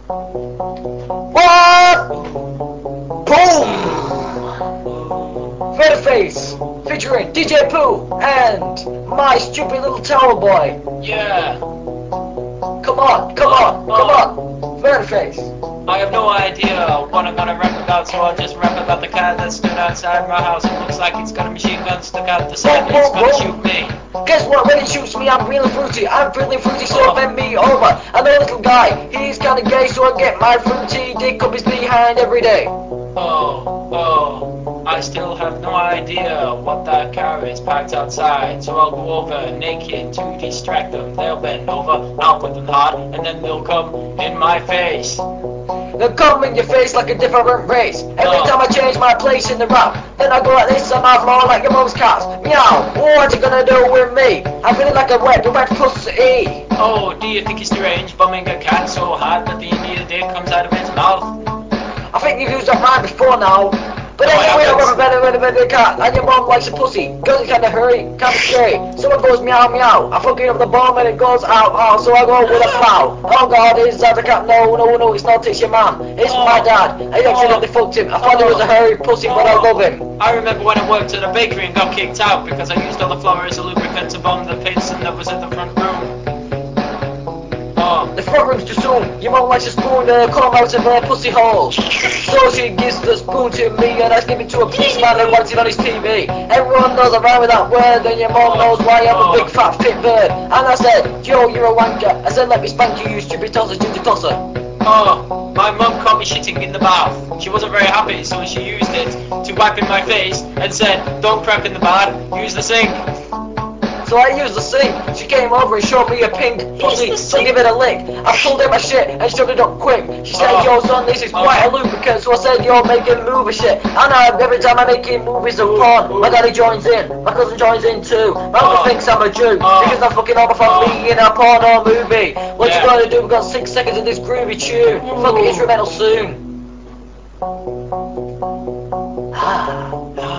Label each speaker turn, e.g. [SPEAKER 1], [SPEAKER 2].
[SPEAKER 1] What? Boom! Face featuring DJ Pooh and my stupid little tower boy.
[SPEAKER 2] Yeah.
[SPEAKER 1] Come on, come on, come on. Face.
[SPEAKER 2] I have no idea what I'm gonna rap about, so I'll just rap about the cat that stood outside my house. It looks like it's got a machine gun stuck out the side and it's gonna shoot me.
[SPEAKER 1] Guess what? When it shoots me, I'm feeling fruity. I'm feeling fruity, so bend me over. I'm a little guy. He's kinda gay, so I get my fruity dick up his behind every day.
[SPEAKER 2] I still have no idea what that car is parked outside, so I'll go over naked to distract them. They'll bend over, I'll put them hard, and then they'll come in my face.
[SPEAKER 1] They'll come in your face like a different race. Every time I change my place in the rap, then I go like this on my floor like your mom's cat. Meow, what you gonna do with me? I'm feeling like a wet pussy.
[SPEAKER 2] Oh, do you think it's strange bumming a cat so hard that the Indian dick comes out of its mouth?
[SPEAKER 1] I think you've used that rhyme before now. But
[SPEAKER 2] No,
[SPEAKER 1] anyway,
[SPEAKER 2] I
[SPEAKER 1] I'm
[SPEAKER 2] haven't.
[SPEAKER 1] better cat, and your mom likes a pussy. Girls kinda hurry, kinda scary. Someone goes meow meow. I fucking up the bomb and it goes out, so I go with a plow. Oh god, is that the cat? No, it's not, it's your mom. It's my dad. I accidentally fucked him. I thought he was a hairy pussy, but I love him.
[SPEAKER 2] I remember when I worked at a bakery and got kicked out because I used all the flour as a lubricant to bomb the pizza that was in the front room.
[SPEAKER 1] The front room's too soon. Your mom likes a spoon to come out of her pussy hole. So she gives the spoon to me and I give it to a policeman who wants it on his TV. Everyone knows I'm right with that word and your mom knows why I'm a big fat fit bird. And I said, yo, you're a wanker. I said, let me spank you, you stupid tosser, ginger tosser.
[SPEAKER 2] My mum caught me shitting in the bath. She wasn't very happy, so she used it to wipe in my face and said, don't crap in the bath, use the sink.
[SPEAKER 1] So I used the sink. She came over and showed me a pink pussy, so give it a lick. I pulled in my shit and shoved it up quick. She said, yo son, this is quite a lubricant, so I said, yo, make him move a shit. And every time I make him movies of porn, my daddy joins in, my cousin joins in too. My uncle thinks I'm a Jew, because I'm fucking homophobic in a porno movie. What you gonna do? We've got 6 seconds of this groovy tune. Fucking instrumental soon.